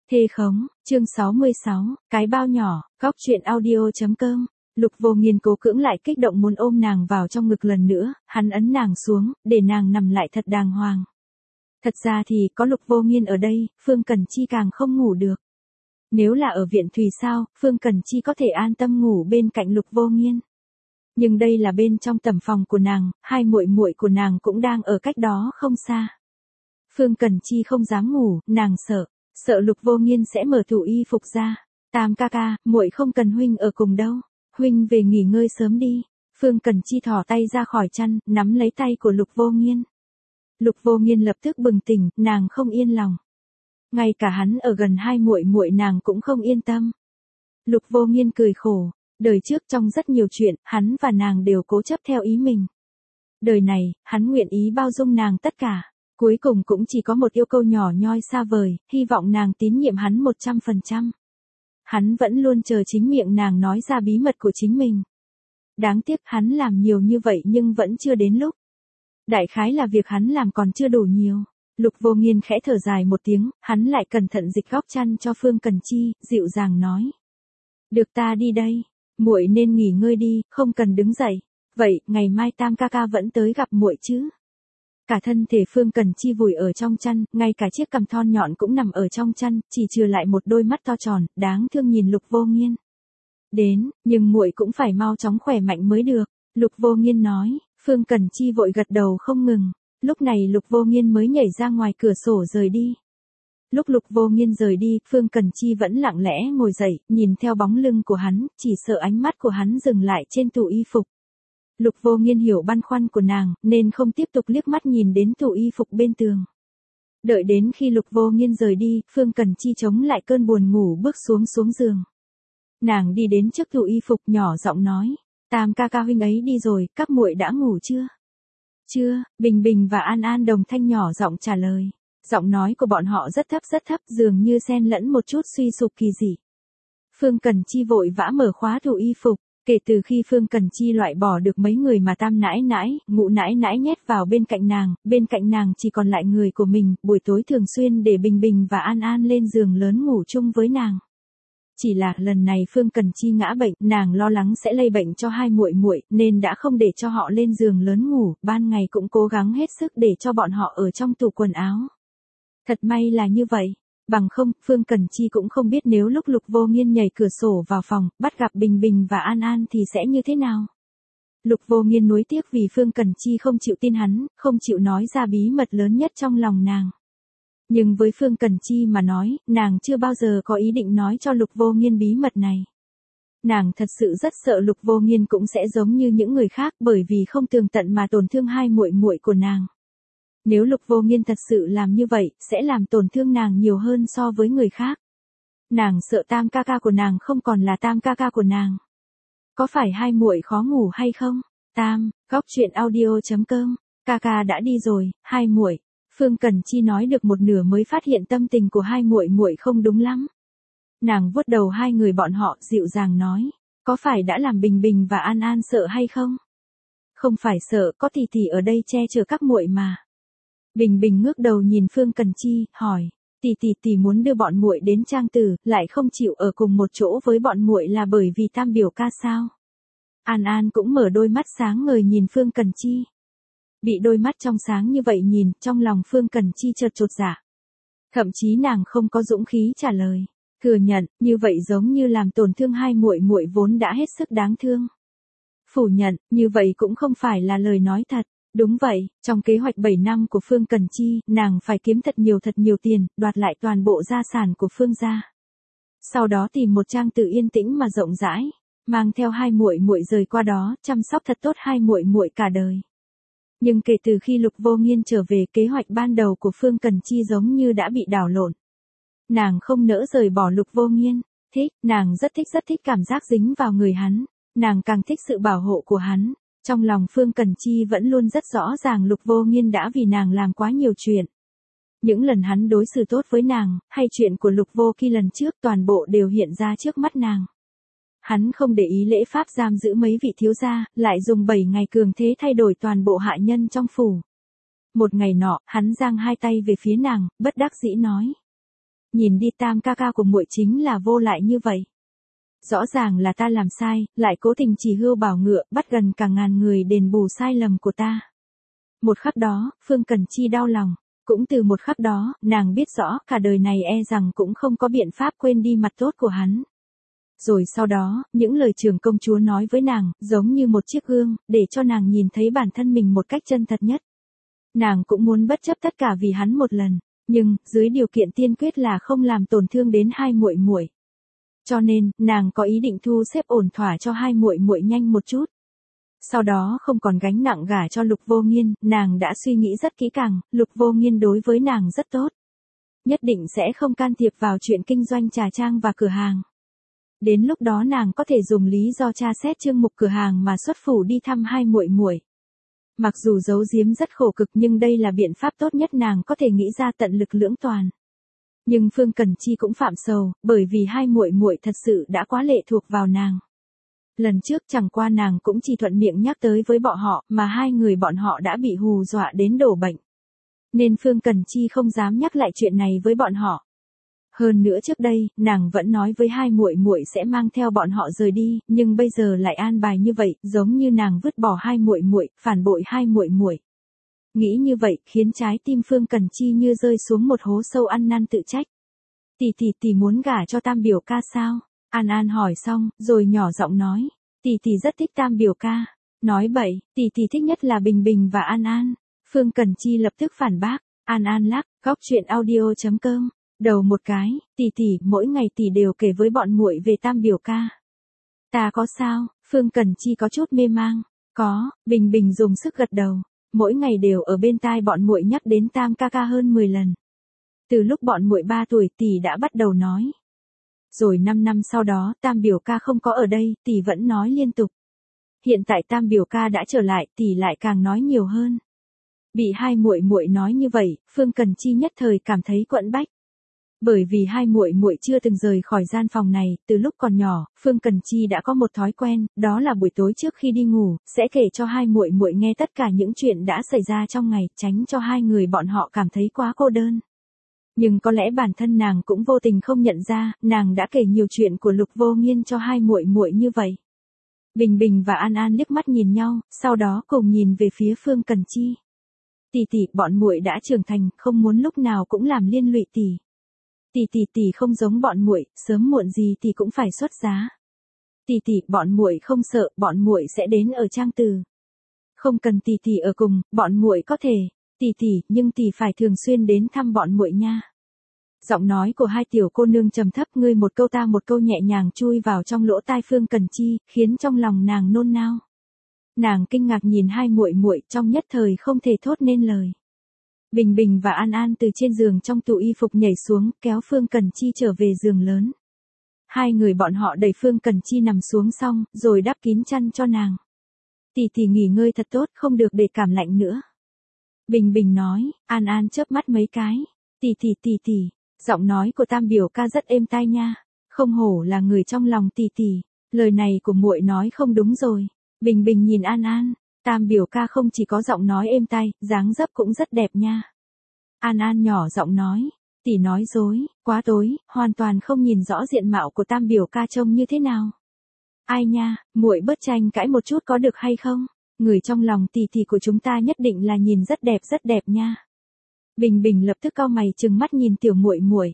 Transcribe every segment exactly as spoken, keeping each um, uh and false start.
Thê khống, chương sáu mươi sáu, cái bao nhỏ, góc truyện audio.com. Lục Vô Nghiên cố cưỡng lại kích động muốn ôm nàng vào trong ngực lần nữa, hắn ấn nàng xuống, để nàng nằm lại thật đàng hoàng. Thật ra thì, có Lục Vô Nghiên ở đây, Phương Cần Chi càng không ngủ được. Nếu là ở viện Thùy Sao, Phương Cần Chi có thể an tâm ngủ bên cạnh Lục Vô Nghiên. Nhưng đây là bên trong tầm phòng của nàng, hai muội muội của nàng cũng đang ở cách đó không xa. Phương Cần Chi không dám ngủ, nàng sợ, sợ Lục Vô Nghiên sẽ mở tủ y phục ra. Tam ca ca, muội không cần huynh ở cùng đâu, huynh về nghỉ ngơi sớm đi. Phương Cần Chi thò tay ra khỏi chăn, nắm lấy tay của Lục Vô Nghiên. Lục Vô Nghiên lập tức bừng tỉnh, nàng không yên lòng. Ngay cả hắn ở gần hai muội muội nàng cũng không yên tâm. Lục Vô Nghiên cười khổ, đời trước trong rất nhiều chuyện, hắn và nàng đều cố chấp theo ý mình. Đời này, hắn nguyện ý bao dung nàng tất cả. Cuối cùng cũng chỉ có một yêu cầu nhỏ nhoi xa vời, hy vọng nàng tín nhiệm hắn một trăm phần trăm. Hắn vẫn luôn chờ chính miệng nàng nói ra bí mật của chính mình. Đáng tiếc hắn làm nhiều như vậy nhưng vẫn chưa đến lúc. Đại khái là việc hắn làm còn chưa đủ nhiều. Lục Vô Nghiên khẽ thở dài một tiếng, hắn lại cẩn thận dịch góc chăn cho Phương Cần Chi, dịu dàng nói. Được ta đi đây, muội nên nghỉ ngơi đi, không cần đứng dậy. Vậy, ngày mai Tam ca ca vẫn tới gặp muội chứ? Cả thân thể Phương Cần Chi vùi ở trong chăn, ngay cả chiếc cằm thon nhọn cũng nằm ở trong chăn, chỉ trừ lại một đôi mắt to tròn, đáng thương nhìn Lục Vô Nghiên. Đến, nhưng muội cũng phải mau chóng khỏe mạnh mới được, Lục Vô Nghiên nói. Phương Cần Chi vội gật đầu không ngừng. Lúc này Lục Vô Nghiên mới nhảy ra ngoài cửa sổ rời đi. Lúc Lục Vô Nghiên rời đi, Phương Cần Chi vẫn lặng lẽ ngồi dậy, nhìn theo bóng lưng của hắn, chỉ sợ ánh mắt của hắn dừng lại trên tủ y phục. Lục Vô Nghiên hiểu băn khoăn của nàng, nên không tiếp tục liếc mắt nhìn đến tủ y phục bên tường. Đợi đến khi Lục Vô Nghiên rời đi, Phương Cần Chi chống lại cơn buồn ngủ bước xuống xuống giường. Nàng đi đến trước tủ y phục nhỏ giọng nói, Tam ca ca huynh ấy đi rồi, các muội đã ngủ chưa? Chưa, Bình Bình và An An đồng thanh nhỏ giọng trả lời. Giọng nói của bọn họ rất thấp rất thấp, dường như xen lẫn một chút suy sụp kỳ dị. Phương Cần Chi vội vã mở khóa tủ y phục. Kể từ khi Phương Cần Chi loại bỏ được mấy người mà Tam nãi nãi, Ngũ nãi nãi nhét vào bên cạnh nàng, bên cạnh nàng chỉ còn lại người của mình, buổi tối thường xuyên để Bình Bình và An An lên giường lớn ngủ chung với nàng. Chỉ là lần này Phương Cần Chi ngã bệnh, nàng lo lắng sẽ lây bệnh cho hai muội muội, nên đã không để cho họ lên giường lớn ngủ, ban ngày cũng cố gắng hết sức để cho bọn họ ở trong tủ quần áo. Thật may là như vậy. Bằng không, Phương Cần Chi cũng không biết nếu lúc Lục Vô Nghiên nhảy cửa sổ vào phòng, bắt gặp Bình Bình và An An thì sẽ như thế nào. Lục Vô Nghiên nuối tiếc vì Phương Cần Chi không chịu tin hắn, không chịu nói ra bí mật lớn nhất trong lòng nàng. Nhưng với Phương Cần Chi mà nói, nàng chưa bao giờ có ý định nói cho Lục Vô Nghiên bí mật này. Nàng thật sự rất sợ Lục Vô Nghiên cũng sẽ giống như những người khác bởi vì không tường tận mà tổn thương hai muội muội của nàng. Nếu Lục Vô Nghiên thật sự làm như vậy, sẽ làm tổn thương nàng nhiều hơn so với người khác. Nàng sợ Tam ca ca của nàng không còn là Tam ca ca của nàng. Có phải hai muội khó ngủ hay không? Tam, góc truyện audio.com, ca ca đã đi rồi, hai muội. Phương Cần Chi nói được một nửa mới phát hiện tâm tình của hai muội muội không đúng lắm. Nàng vuốt đầu hai người bọn họ, dịu dàng nói, có phải đã làm Bình Bình và An An sợ hay không? Không phải sợ, có tỷ tỷ ở đây che chở các muội mà. Bình Bình ngước đầu nhìn Phương Cần Chi, hỏi, tỷ tỷ tỷ muốn đưa bọn muội đến Trang Tử, lại không chịu ở cùng một chỗ với bọn muội là bởi vì Tam biểu ca sao? An An cũng mở đôi mắt sáng ngời nhìn Phương Cần Chi. Bị đôi mắt trong sáng như vậy nhìn, trong lòng Phương Cần Chi chợt chột dạ. Thậm chí nàng không có dũng khí trả lời, thừa nhận, như vậy giống như làm tổn thương hai muội muội vốn đã hết sức đáng thương. Phủ nhận, như vậy cũng không phải là lời nói thật. Đúng vậy, trong kế hoạch bảy năm của Phương Cần Chi, nàng phải kiếm thật nhiều thật nhiều tiền, đoạt lại toàn bộ gia sản của Phương gia. Sau đó tìm một Trang Tử yên tĩnh mà rộng rãi, mang theo hai muội muội rời qua đó, chăm sóc thật tốt hai muội muội cả đời. Nhưng kể từ khi Lục Vô Nghiên trở về, kế hoạch ban đầu của Phương Cần Chi giống như đã bị đảo lộn. Nàng không nỡ rời bỏ Lục Vô Nghiên, thích, nàng rất thích rất thích cảm giác dính vào người hắn, nàng càng thích sự bảo hộ của hắn. Trong lòng Phương Cần Chi vẫn luôn rất rõ ràng Lục Vô Nghiên đã vì nàng làm quá nhiều chuyện. Những lần hắn đối xử tốt với nàng, hay chuyện của Lục Vô Kỳ lần trước toàn bộ đều hiện ra trước mắt nàng. Hắn không để ý lễ pháp giam giữ mấy vị thiếu gia, lại dùng bảy ngày cường thế thay đổi toàn bộ hạ nhân trong phủ. Một ngày nọ, hắn giang hai tay về phía nàng, bất đắc dĩ nói. nhìn đi tam ca ca của muội chính là vô lại như vậy. Rõ ràng là ta làm sai, lại cố tình chỉ hươu bảo ngựa, bắt gần cả ngàn người đền bù sai lầm của ta. Một khắc đó, Phương Cần Chi đau lòng. Cũng từ một khắc đó, nàng biết rõ cả đời này e rằng cũng không có biện pháp quên đi mặt tốt của hắn. Rồi sau đó, những lời trưởng công chúa nói với nàng, giống như một chiếc gương, để cho nàng nhìn thấy bản thân mình một cách chân thật nhất. Nàng cũng muốn bất chấp tất cả vì hắn một lần, nhưng, dưới điều kiện tiên quyết là không làm tổn thương đến hai muội muội. Cho nên, nàng có ý định thu xếp ổn thỏa cho hai muội muội nhanh một chút. Sau đó không còn gánh nặng gả cho Lục Vô Nghiên, nàng đã suy nghĩ rất kỹ càng, Lục Vô Nghiên đối với nàng rất tốt. Nhất định sẽ không can thiệp vào chuyện kinh doanh trà trang và cửa hàng. Đến lúc đó nàng có thể dùng lý do tra xét chương mục cửa hàng mà xuất phủ đi thăm hai muội muội. Mặc dù giấu giếm rất khổ cực nhưng đây là biện pháp tốt nhất nàng có thể nghĩ ra, tận lực lưỡng toàn. Nhưng Phương Cần Chi cũng phạm sầu, bởi vì hai muội muội thật sự đã quá lệ thuộc vào nàng. Lần trước chẳng qua nàng cũng chỉ thuận miệng nhắc tới với bọn họ, mà hai người bọn họ đã bị hù dọa đến đổ bệnh. Nên Phương Cần Chi không dám nhắc lại chuyện này với bọn họ. Hơn nữa trước đây, nàng vẫn nói với hai muội muội sẽ mang theo bọn họ rời đi, nhưng bây giờ lại an bài như vậy, giống như nàng vứt bỏ hai muội muội, phản bội hai muội muội. Nghĩ như vậy, khiến trái tim Phương Cần Chi như rơi xuống một hố sâu ăn năn tự trách. Tỷ tỷ tỷ muốn gả cho Tam biểu ca sao? An An hỏi xong, rồi nhỏ giọng nói, tỷ tỷ rất thích Tam biểu ca. Nói bậy, tỷ tỷ thích nhất là Bình Bình và An An. Phương Cần Chi lập tức phản bác. An An lắc, góc truyện audio chấm com. Đầu một cái, tỷ tỷ, mỗi ngày tỷ đều kể với bọn muội về Tam biểu ca. Ta có sao? Phương Cần Chi có chút mê mang. Có, Bình Bình dùng sức gật đầu. Mỗi ngày đều ở bên tai bọn muội nhắc đến Tam ca ca hơn mười lần. Từ lúc bọn muội ba tuổi tỷ đã bắt đầu nói. Rồi năm năm sau đó, Tam biểu ca không có ở đây, tỷ vẫn nói liên tục. Hiện tại Tam biểu ca đã trở lại, tỷ lại càng nói nhiều hơn. Bị hai muội muội nói như vậy, Phương Cần Chi nhất thời cảm thấy quẫn bách. Bởi vì hai muội muội chưa từng rời khỏi gian phòng này, từ lúc còn nhỏ, Phương Cần Chi đã có một thói quen, đó là buổi tối trước khi đi ngủ, sẽ kể cho hai muội muội nghe tất cả những chuyện đã xảy ra trong ngày, tránh cho hai người bọn họ cảm thấy quá cô đơn. Nhưng có lẽ bản thân nàng cũng vô tình không nhận ra, nàng đã kể nhiều chuyện của Lục Vô Nghiên cho hai muội muội như vậy. Bình Bình và An An liếc mắt nhìn nhau, sau đó cùng nhìn về phía Phương Cần Chi. Tỷ tỷ, bọn muội đã trưởng thành, không muốn lúc nào cũng làm liên lụy tỷ. Tỷ tỷ tỷ không giống bọn muội, sớm muộn gì tỷ cũng phải xuất giá. Tỷ tỷ, bọn muội không sợ, bọn muội sẽ đến ở Trang Từ. Không cần tỷ tỷ ở cùng, bọn muội có thể. Tỷ tỷ, nhưng tỷ phải thường xuyên đến thăm bọn muội nha. Giọng nói của hai tiểu cô nương trầm thấp, ngươi một câu ta một câu nhẹ nhàng chui vào trong lỗ tai Phương Cần Chi, khiến trong lòng nàng nôn nao. Nàng kinh ngạc nhìn hai muội muội, trong nhất thời không thể thốt nên lời. Bình Bình và An An từ trên giường trong tủ y phục nhảy xuống, kéo Phương Cần Chi trở về giường lớn. Hai người bọn họ đẩy Phương Cần Chi nằm xuống xong, rồi đắp kín chăn cho nàng. Tỷ tỷ nghỉ ngơi thật tốt, không được để cảm lạnh nữa. Bình Bình nói. An An chớp mắt mấy cái. Tỷ tỷ tỷ tỷ, giọng nói của Tam biểu ca rất êm tai nha. Không hổ là người trong lòng tỷ tỷ. Lời này của muội nói không đúng rồi. Bình Bình nhìn An An. Tam biểu ca không chỉ có giọng nói êm tai, dáng dấp cũng rất đẹp nha. An An nhỏ giọng nói. Tỷ nói dối, quá tối, hoàn toàn không nhìn rõ diện mạo của Tam biểu ca trông như thế nào. Ai nha, muội bớt tranh cãi một chút có được hay không? Người trong lòng tỷ tỷ của chúng ta nhất định là nhìn rất đẹp rất đẹp nha. Bình Bình lập tức cau mày trừng mắt nhìn tiểu muội muội.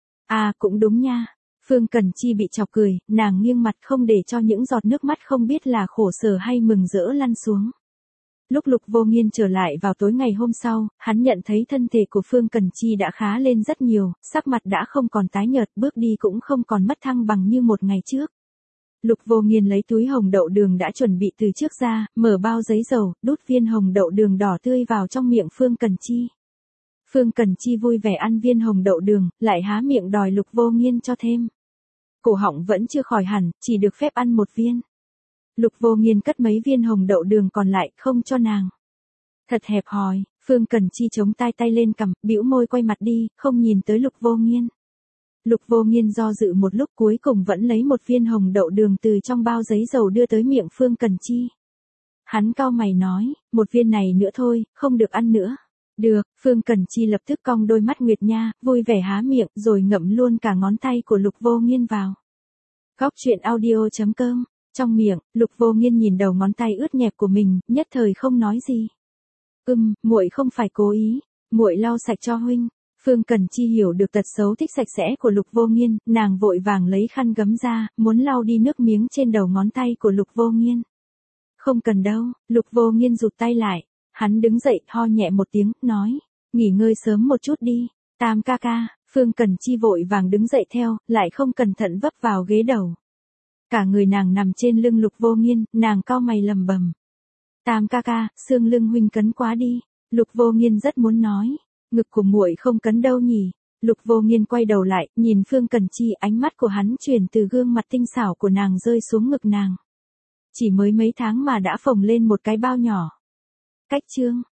À, cũng đúng nha. Phương Cần Chi bị chọc cười, nàng nghiêng mặt không để cho những giọt nước mắt không biết là khổ sở hay mừng rỡ lăn xuống. Lúc Lục Vô Nghiên trở lại vào tối ngày hôm sau, hắn nhận thấy thân thể của Phương Cần Chi đã khá lên rất nhiều, sắc mặt đã không còn tái nhợt, bước đi cũng không còn mất thăng bằng như một ngày trước. Lục Vô Nghiên lấy túi hồng đậu đường đã chuẩn bị từ trước ra, mở bao giấy dầu, đút viên hồng đậu đường đỏ tươi vào trong miệng Phương Cần Chi. Phương Cần Chi vui vẻ ăn viên hồng đậu đường, lại há miệng đòi Lục Vô Nghiên cho thêm. Cổ họng vẫn chưa khỏi hẳn, chỉ được phép ăn một viên. Lục Vô Nghiên cất mấy viên hồng đậu đường còn lại, không cho nàng. Thật hẹp hòi, Phương Cần Chi chống tay tay lên cằm, bĩu môi quay mặt đi, không nhìn tới Lục Vô Nghiên. Lục Vô Nghiên do dự một lúc cuối cùng vẫn lấy một viên hồng đậu đường từ trong bao giấy dầu đưa tới miệng Phương Cần Chi. Hắn cau mày nói, một viên này nữa thôi, không được ăn nữa. Được, Phương Cẩn Chi lập tức cong đôi mắt Nguyệt Nha, vui vẻ há miệng rồi ngậm luôn cả ngón tay của Lục Vô Nghiên vào. Góc truyện audio chấm com. Trong miệng, Lục Vô Nghiên nhìn đầu ngón tay ướt nhẹp của mình, nhất thời không nói gì. Ừm, muội không phải cố ý, muội lau sạch cho huynh. Phương Cẩn Chi hiểu được tật xấu thích sạch sẽ của Lục Vô Nghiên, nàng vội vàng lấy khăn gấm ra, muốn lau đi nước miếng trên đầu ngón tay của Lục Vô Nghiên. Không cần đâu, Lục Vô Nghiên rụt tay lại, hắn đứng dậy, ho nhẹ một tiếng, nói, nghỉ ngơi sớm một chút đi, Tam ca ca. Phương Cẩn Chi vội vàng đứng dậy theo, lại không cẩn thận vấp vào ghế đầu. Cả người nàng nằm trên lưng Lục Vô Nghiên, nàng cau mày lầm bầm. Tam ca ca, xương lưng huynh cấn quá đi. Lục Vô Nghiên rất muốn nói, ngực của muội không cấn đâu nhỉ. Lục Vô Nghiên quay đầu lại, nhìn Phương Cẩn Chi, ánh mắt của hắn chuyển từ gương mặt tinh xảo của nàng rơi xuống ngực nàng. Chỉ mới mấy tháng mà đã phồng lên một cái bao nhỏ. Cách chương